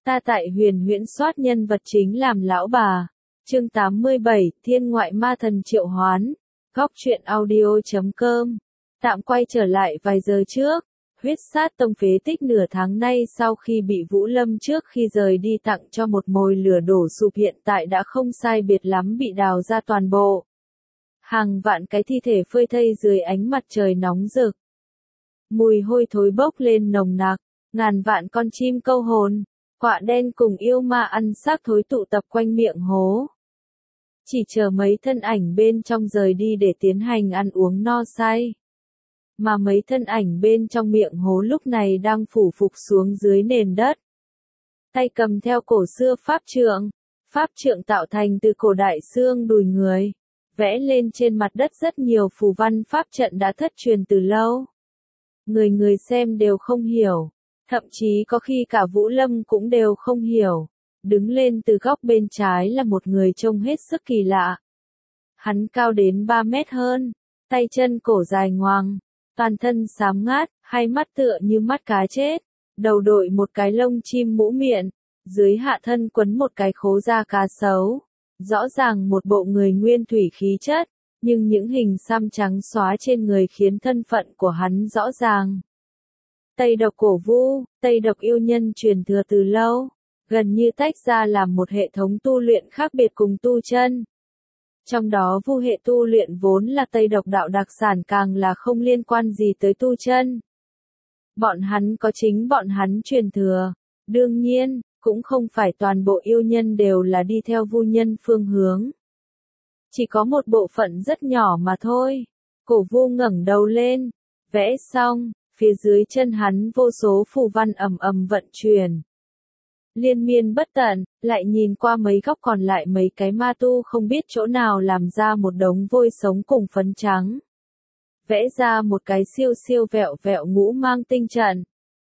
Ta tại huyền huyễn soát nhân vật chính làm lão bà. Chương 87, Thiên ngoại ma thần triệu hoán. Góc truyện audio.com. Tạm quay trở lại vài giờ trước. Huyết sát tông phế tích nửa tháng nay sau khi bị Vũ Lâm trước khi rời đi tặng cho một mồi lửa đổ sụp hiện tại đã không sai biệt lắm bị đào ra toàn bộ. Hàng vạn cái thi thể phơi thây dưới ánh mặt trời nóng rực. Mùi hôi thối bốc lên nồng nặc, ngàn vạn con chim câu hồn, quạ đen cùng yêu ma ăn xác thối tụ tập quanh miệng hố. Chỉ chờ mấy thân ảnh bên trong rời đi để tiến hành ăn uống no say. Mà mấy thân ảnh bên trong miệng hố lúc này đang phủ phục xuống dưới nền đất. Tay cầm theo cổ xưa pháp trượng tạo thành từ cổ đại xương đùi người, vẽ lên trên mặt đất rất nhiều phù văn pháp trận đã thất truyền từ lâu. Người xem đều không hiểu, thậm chí có khi cả Vũ Lâm cũng đều không hiểu. Đứng lên từ góc bên trái là một người trông hết sức kỳ lạ. Hắn cao đến 3 mét hơn, tay chân cổ dài ngoằng, toàn thân xám ngát, hai mắt tựa như mắt cá chết, đầu đội một cái lông chim mũ miệng, dưới hạ thân quấn một cái khố da cá sấu. Rõ ràng một bộ người nguyên thủy khí chất, nhưng những hình xăm trắng xóa trên người khiến thân phận của hắn rõ ràng. Tây độc cổ vu, Tây độc yêu nhân truyền thừa từ lâu, gần như tách ra làm một hệ thống tu luyện khác biệt cùng tu chân. Trong đó vu hệ tu luyện vốn là Tây độc đạo đặc sản càng là không liên quan gì tới tu chân. Bọn hắn có chính bọn hắn truyền thừa, đương nhiên, cũng không phải toàn bộ yêu nhân đều là đi theo vu nhân phương hướng. Chỉ có một bộ phận rất nhỏ mà thôi. Cổ vu ngẩng đầu lên, vẽ xong, phía dưới chân hắn vô số phù văn ầm ầm vận chuyển. Liên miên bất tận, lại nhìn qua mấy góc còn lại mấy cái ma tu không biết chỗ nào làm ra một đống vôi sống cùng phấn trắng. Vẽ ra một cái siêu siêu vẹo vẹo ngũ mang tinh trận.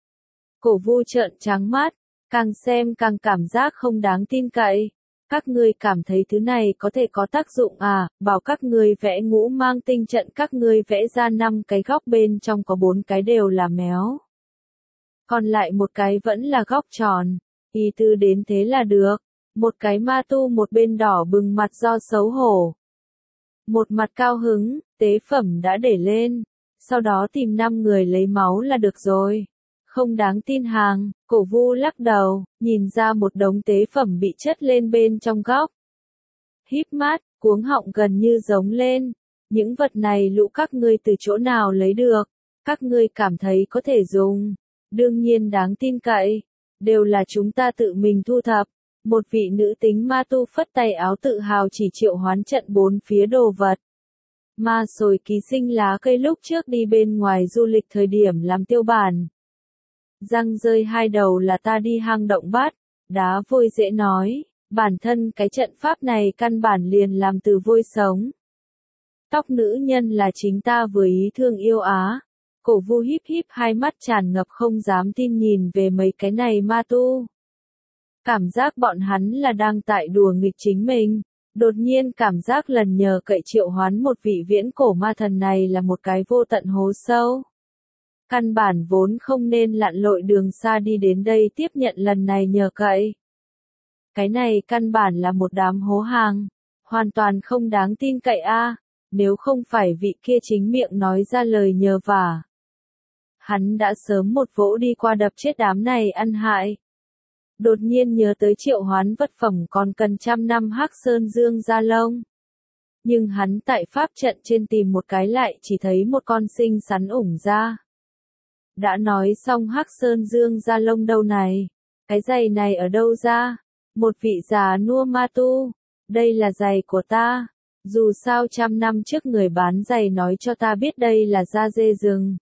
Cổ vu trợn trắng mắt, càng xem càng cảm giác không đáng tin cậy. Các ngươi cảm thấy thứ này có thể có tác dụng à, bảo các ngươi vẽ ngũ mang tinh trận các ngươi vẽ ra 5 cái góc bên trong có 4 cái đều là méo. Còn lại một cái vẫn là góc tròn, ý tư đến thế là được. Một cái ma tu một bên đỏ bừng mặt do xấu hổ. Một mặt cao hứng, tế phẩm đã để lên, sau đó tìm 5 người lấy máu là được rồi. Không đáng tin hàng, cổ vu lắc đầu, nhìn ra một đống tế phẩm bị chất lên bên trong góc. Híp mắt, cuống họng gần như giống lên. Những vật này lũ các ngươi từ chỗ nào lấy được, các ngươi cảm thấy có thể dùng. Đương nhiên đáng tin cậy, đều là chúng ta tự mình thu thập. Một vị nữ tính ma tu phất tay áo tự hào chỉ triệu hoán trận 4 phía đồ vật. Ma sồi ký sinh lá cây lúc trước đi bên ngoài du lịch thời điểm làm tiêu bản. Răng rơi 2 đầu là ta đi hang động bắt, đá vôi dễ nói, bản thân cái trận pháp này căn bản liền làm từ vôi sống. Tóc nữ nhân là chính ta vừa ý thương yêu á. Cổ vu híp híp hai mắt tràn ngập không dám tin nhìn về mấy cái này ma tu. Cảm giác bọn hắn là đang tại đùa nghịch chính mình, đột nhiên cảm giác lần nhờ cậy triệu hoán một vị viễn cổ ma thần này là một cái vô tận hố sâu. Căn bản vốn không nên lặn lội đường xa đi đến đây tiếp nhận lần này nhờ cậy. Cái này căn bản là một đám hố hàng, hoàn toàn không đáng tin cậy a. Nếu không phải vị kia chính miệng nói ra lời nhờ vả. Hắn đã sớm một vỗ đi qua đập chết đám này ăn hại. Đột nhiên nhớ tới triệu hoán vật phẩm còn cần 100 năm Hắc Sơn Dương Gia Lông. Nhưng hắn tại pháp trận trên tìm một cái lại chỉ thấy một con xinh xắn ủng ra. Đã nói xong Hắc Sơn Dương Gia Lông đâu này? Cái giày này ở đâu ra? Một vị già nua ma tu. Đây là giày của ta. Dù sao 100 năm trước người bán giày nói cho ta biết đây là da dê rừng.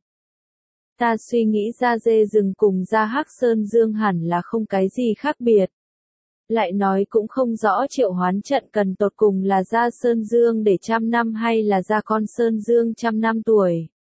Ta suy nghĩ da dê rừng cùng da Hắc Sơn Dương hẳn là không cái gì khác biệt. Lại nói cũng không rõ triệu hoán trận cần tột cùng là da Sơn Dương để 100 năm hay là da con Sơn Dương 100 năm tuổi.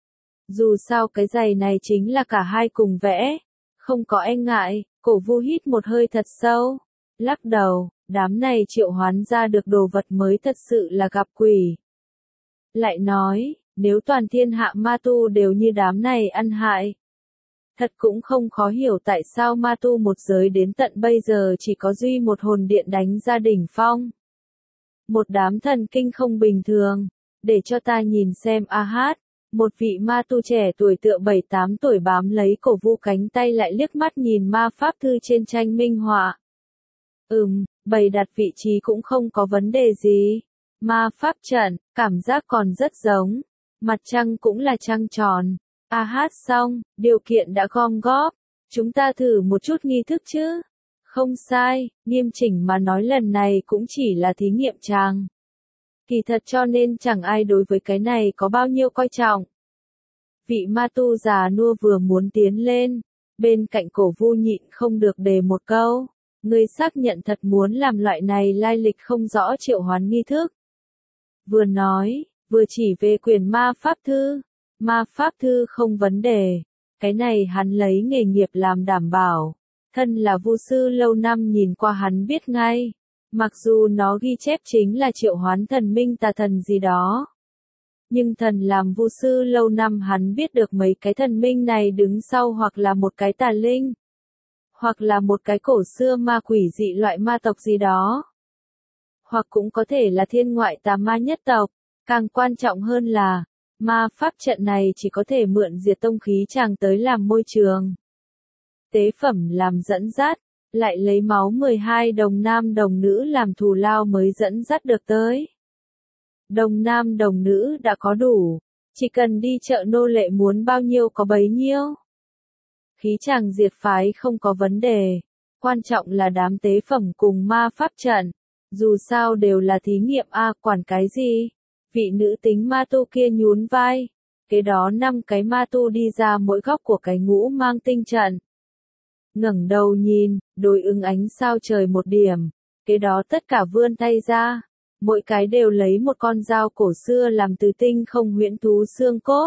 Dù sao cái giày này chính là cả hai cùng vẽ. Không có e ngại, cổ vu hít một hơi thật sâu. Lắc đầu, đám này triệu hoán ra được đồ vật mới thật sự là gặp quỷ. Lại nói, nếu toàn thiên hạ ma tu đều như đám này ăn hại. Thật cũng không khó hiểu tại sao ma tu một giới đến tận bây giờ chỉ có duy một hồn điện đánh ra đỉnh phong. Một đám thần kinh không bình thường. Để cho ta nhìn xem a hát. Một vị ma tu trẻ tuổi tựa 7-8 tuổi bám lấy cổ Vu cánh tay lại liếc mắt nhìn ma pháp thư trên tranh minh họa. Bày đặt vị trí cũng không có vấn đề gì. Ma pháp trận, cảm giác còn rất giống. Mặt trăng cũng là trăng tròn. A hát xong, điều kiện đã gom góp. Chúng ta thử một chút nghi thức chứ. Không sai, nghiêm chỉnh mà nói lần này cũng chỉ là thí nghiệm chàng. Kỳ thật cho nên chẳng ai đối với cái này có bao nhiêu coi trọng. Vị ma tu già nua vừa muốn tiến lên, bên cạnh cổ Vu nhịn không được đề một câu. Ngươi xác nhận thật muốn làm loại này lai lịch không rõ triệu hoán nghi thức. Vừa nói, vừa chỉ về quyển ma pháp thư. Ma pháp thư không vấn đề. Cái này hắn lấy nghề nghiệp làm đảm bảo. Thân là vu sư lâu năm nhìn qua hắn biết ngay. Mặc dù nó ghi chép chính là triệu hoán thần minh tà thần gì đó. Nhưng thần làm vu sư lâu năm hắn biết được mấy cái thần minh này đứng sau hoặc là một cái tà linh. Hoặc là một cái cổ xưa ma quỷ dị loại ma tộc gì đó. Hoặc cũng có thể là thiên ngoại tà ma nhất tộc. Càng quan trọng hơn là, ma pháp trận này chỉ có thể mượn diệt tông khí chàng tới làm môi trường. Tế phẩm làm dẫn dắt, lại lấy máu 12 đồng nam đồng nữ làm thù lao mới dẫn dắt được tới. Đồng nam đồng nữ đã có đủ, chỉ cần đi chợ nô lệ muốn bao nhiêu có bấy nhiêu. Khí chàng diệt phái không có vấn đề, quan trọng là đám tế phẩm cùng ma pháp trận, dù sao đều là thí nghiệm quản cái gì. Vị nữ tính ma tu kia nhún vai, kế đó 5 cái ma tu đi ra mỗi góc của cái ngũ mang tinh trận. Ngẩng đầu nhìn, đối ứng ánh sao trời một điểm, kế đó tất cả vươn tay ra, mỗi cái đều lấy một con dao cổ xưa làm từ tinh không huyễn thú xương cốt.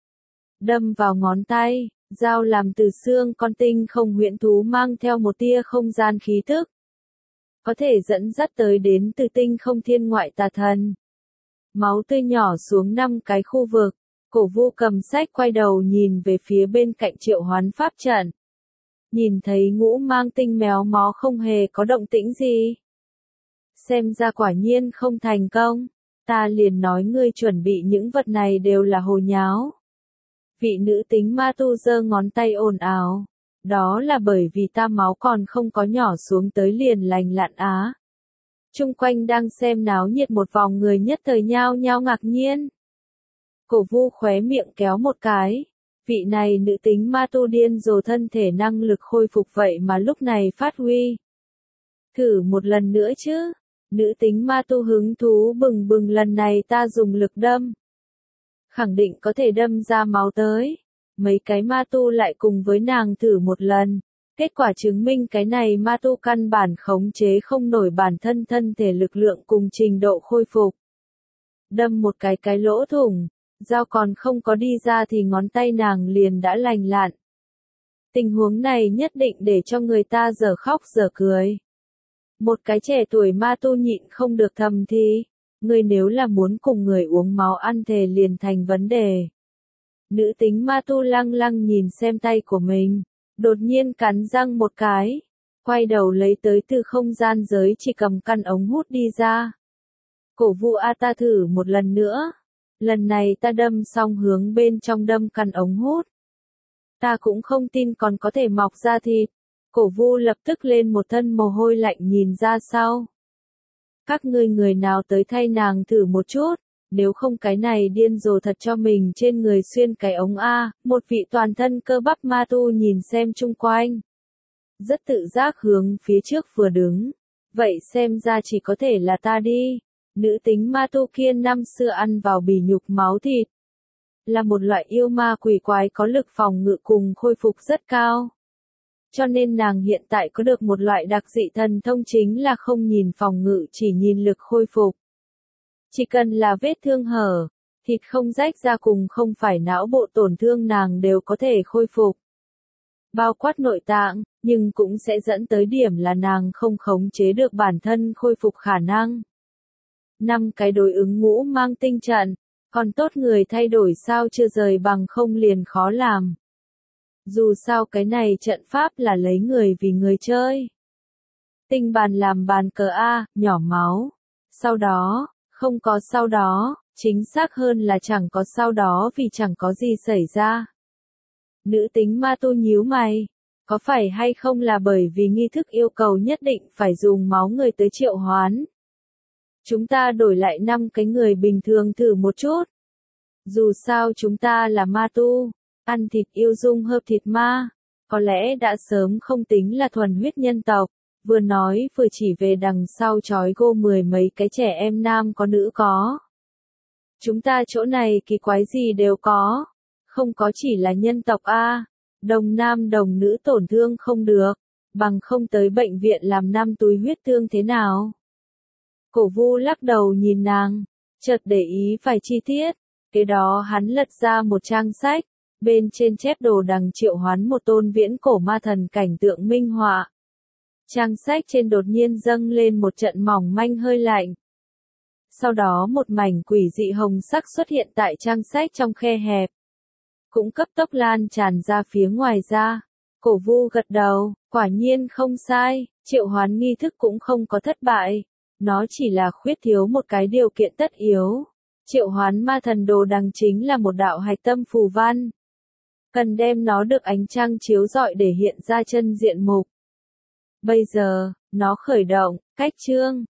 Đâm vào ngón tay, dao làm từ xương con tinh không huyễn thú mang theo một tia không gian khí tức. Có thể dẫn dắt tới đến từ tinh không thiên ngoại tà thần. Máu tươi nhỏ xuống 5 cái khu vực, cổ Vu cầm sách quay đầu nhìn về phía bên cạnh triệu hoán pháp trận. Nhìn thấy ngũ mang tinh méo mó không hề có động tĩnh gì. Xem ra quả nhiên không thành công, ta liền nói ngươi chuẩn bị những vật này đều là hồ nháo. Vị nữ tính ma tu giơ ngón tay ồn ào, đó là bởi vì ta máu còn không có nhỏ xuống tới liền lành lặn á. Chung quanh đang xem náo nhiệt một vòng người nhất thời nhao nhao ngạc nhiên. Cổ Vu khóe miệng kéo một cái. Vị này nữ tính ma tu điên rồ thân thể năng lực khôi phục vậy mà lúc này phát huy. Thử một lần nữa chứ. Nữ tính ma tu hứng thú bừng bừng lần này ta dùng lực đâm. Khẳng định có thể đâm ra máu tới. Mấy cái ma tu lại cùng với nàng thử một lần. Kết quả chứng minh cái này ma tu căn bản khống chế không nổi bản thân thân thể lực lượng cùng trình độ khôi phục. Đâm một cái lỗ thủng, dao còn không có đi ra thì ngón tay nàng liền đã lành lặn. Tình huống này nhất định để cho người ta dở khóc dở cười. Một cái trẻ tuổi ma tu nhịn không được thầm thì, ngươi nếu là muốn cùng người uống máu ăn thề liền thành vấn đề. Nữ tính ma tu lăng lăng nhìn xem tay của mình. Đột nhiên cắn răng một cái, quay đầu lấy tới từ không gian giới chỉ cầm căn ống hút đi ra. Cổ Vu ta thử một lần nữa. Lần này ta đâm xong hướng bên trong đâm căn ống hút. Ta cũng không tin còn có thể mọc ra thịt. Cổ Vu lập tức lên một thân mồ hôi lạnh nhìn ra sau. Các ngươi người nào tới thay nàng thử một chút. Nếu không cái này điên rồ thật cho mình trên người xuyên cái ống một vị toàn thân cơ bắp ma tu nhìn xem chung quanh. Rất tự giác hướng phía trước vừa đứng. Vậy xem ra chỉ có thể là ta đi. Nữ tính ma tu kia năm xưa ăn vào bỉ nhục máu thịt. Là một loại yêu ma quỷ quái có lực phòng ngự cùng khôi phục rất cao. Cho nên nàng hiện tại có được một loại đặc dị thần thông chính là không nhìn phòng ngự chỉ nhìn lực khôi phục. Chỉ cần là vết thương hở, thịt không rách ra cùng không phải não bộ tổn thương nàng đều có thể khôi phục. Bao quát nội tạng, nhưng cũng sẽ dẫn tới điểm là nàng không khống chế được bản thân khôi phục khả năng. 5 cái đối ứng ngũ mang tinh trận, còn tốt người thay đổi sao chưa rời bằng không liền khó làm. Dù sao cái này trận pháp là lấy người vì người chơi. Tinh bàn làm bàn cờ A, nhỏ máu. Sau đó, không có sau đó, chính xác hơn là chẳng có sau đó vì chẳng có gì xảy ra. Nữ tính ma tu nhíu mày. Có phải hay không là bởi vì nghi thức yêu cầu nhất định phải dùng máu người tới triệu hoán? Chúng ta đổi lại 5 cái người bình thường thử một chút. Dù sao chúng ta là ma tu, ăn thịt yêu dung hợp thịt ma, có lẽ đã sớm không tính là thuần huyết nhân tộc, vừa nói vừa chỉ về đằng sau trói gô 10 mấy cái trẻ em nam có nữ có. Chúng ta chỗ này kỳ quái gì đều có, không có chỉ là nhân tộc a, đồng nam đồng nữ tổn thương không được, bằng không tới bệnh viện làm 5 túi huyết thương thế nào. Cổ Vu lắc đầu nhìn nàng, chợt để ý vài chi tiết, kế đó hắn lật ra một trang sách, bên trên chép đồ đằng triệu hoán một tôn viễn cổ ma thần cảnh tượng minh họa. Trang sách trên đột nhiên dâng lên một trận mỏng manh hơi lạnh. Sau đó một mảnh quỷ dị hồng sắc xuất hiện tại trang sách trong khe hẹp. Cũng cấp tốc lan tràn ra phía ngoài ra. Cổ Vu gật đầu, quả nhiên không sai, triệu hoán nghi thức cũng không có thất bại. Nó chỉ là khuyết thiếu một cái điều kiện tất yếu. Triệu hoán ma thần đồ đằng chính là một đạo hạch tâm phù văn. Cần đem nó được ánh trăng chiếu rọi để hiện ra chân diện mục. Bây giờ, nó khởi động, cách chương.